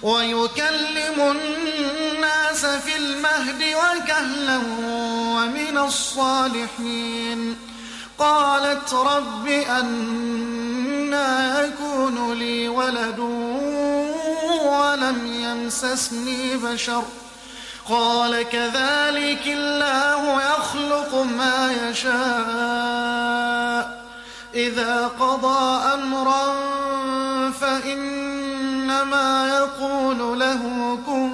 ويكلم الناس في المهد وكهلا ومن الصالحين. قالت رب أنى يكون لي ولد ولم يمسسني بشر قال كذلك الله يخلق ما يشاء إذا قضى أمرا فإنما يقول له كن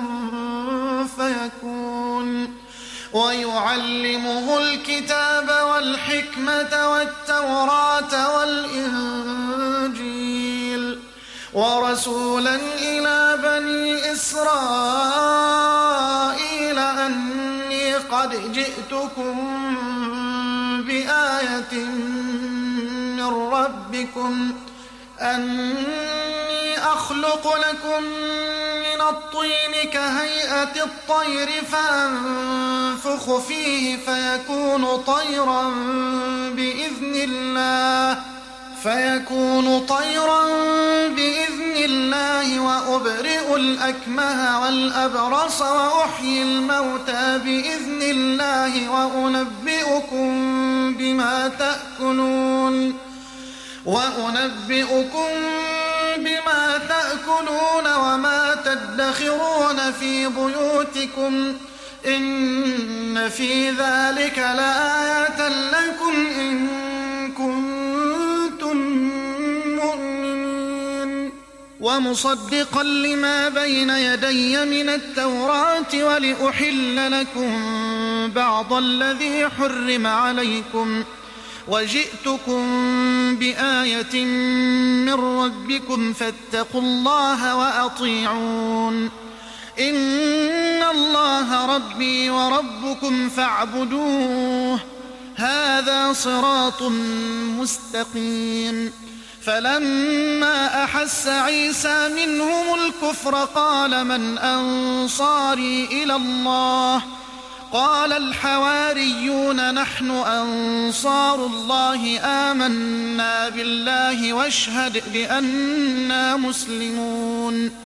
فيكون. ويعلمه الكتاب والحكمة والتوراة والإنجيل ورسولا إلى بني إسرائيل أني قد جئتكم بآية من ربكم أني أخلق لكم من الطين كهيئة الطير فأنفخ فيه فيكون طيرا بإذن الله وأبرئ الأكمه والأبرص وأحيي الموتى بإذن الله وأنبئكم بما تأكلون وما تدخرون في بيوتكم إن في ذلك لآية لكم إن كنتم مؤمنين. ومصدقا لما بين يدي من التوراة ولأحل لكم بعض الذي حرم عليكم وجئتكم بآية من ربكم فاتقوا الله وأطيعون. إن الله ربي وربكم فاعبدوه هذا صراط مستقيم. فلما أحس عيسى منهم الكفر قال من أنصاري إلى الله قال الحواريون نحن أنصار الله آمنا بالله واشهد بأننا مسلمون.